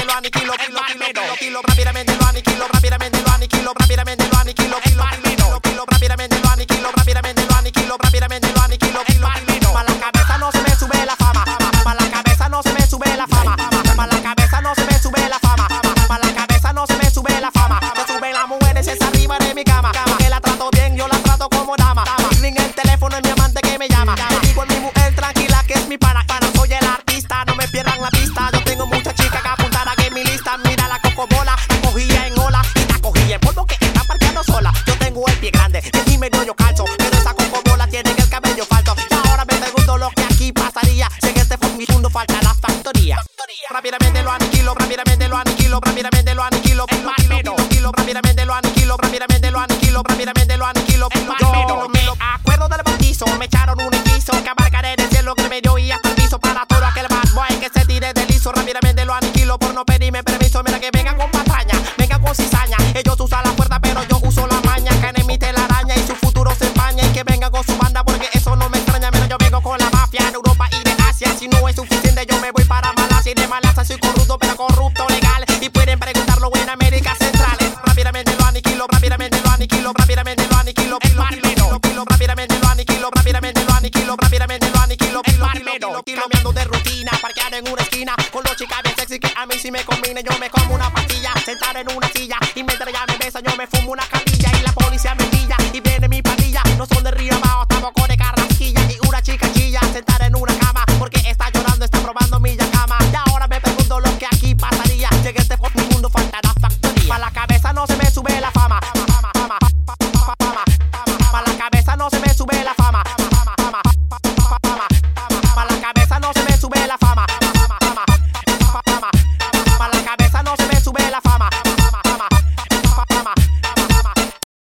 lo aniquilo, rápidamente lo aniquilo, rápidamente lo aniquilo, rápidamente lo aniquilo, rápidamente lo aniquilo, rápidamente lo aniquilo, rápidamente lo aniquilo, pa' la cabeza no se me sube la fama, pa' la cabeza no se me sube la fama, pa' la cabeza no se me sube la fama, pa' la cabeza no se me sube la fama, se suben las mujeres es arriba de mi cama, que la trato bien, yo la trato como dama, ring el teléfono es mi amante que me llama, le digo a mi mujer tranquila que es mi pana, soy el artista, no me pierdan la pista, yo tengo muchas chicas que apuntaran en mi lista, mira la cocobola, la cogía en ola y la cogía en polvo que está parqueando sola, yo tengo el pie grande, y medio yo calzo, pero esa cocobola tiene el cabello falso, y ahora me pregunto lo que aquí pasaría, si en este mundo falta la factoría, rápidamente lo aniquilo, rápidamente lo aniquilo, rápidamente lo aniquilo, rápidamente lo aniquilo, rápidamente lo aniquilo, rápidamente lo aniquilo, yo me acuerdo del bautizo, me echaron un hechizo que abarcaré del cielo que me dio y hasta el piso para todo aquel bad boy que se tire del liso, rápidamente lo aniquilo por no pedirme permiso, mira que vengan con patraña, vengan con cizaña, ellos usan la fuerza pero yo uso la maña, que emite la araña y su futuro se empaña y que vengan con su banda porque eso no me extraña, mira yo vengo con la mafia en Europa y de Asia, si no es suficiente yo me voy para Malasia y de Malasia soy corrupto pero corrupto legal y pueden preguntarlo en América Central, rápidamente lo aniquilo, rápidamente lo aniquilo, rápidamente lo aniquilo, rápidamente lo aniquilo, rápidamente lo aniquilo, rápidamente lo aniquilo, cambiando de rutina, parquear en una esquina con los chicas bien sexy que a mí sí me combina, yo me como una pastilla, sentar en una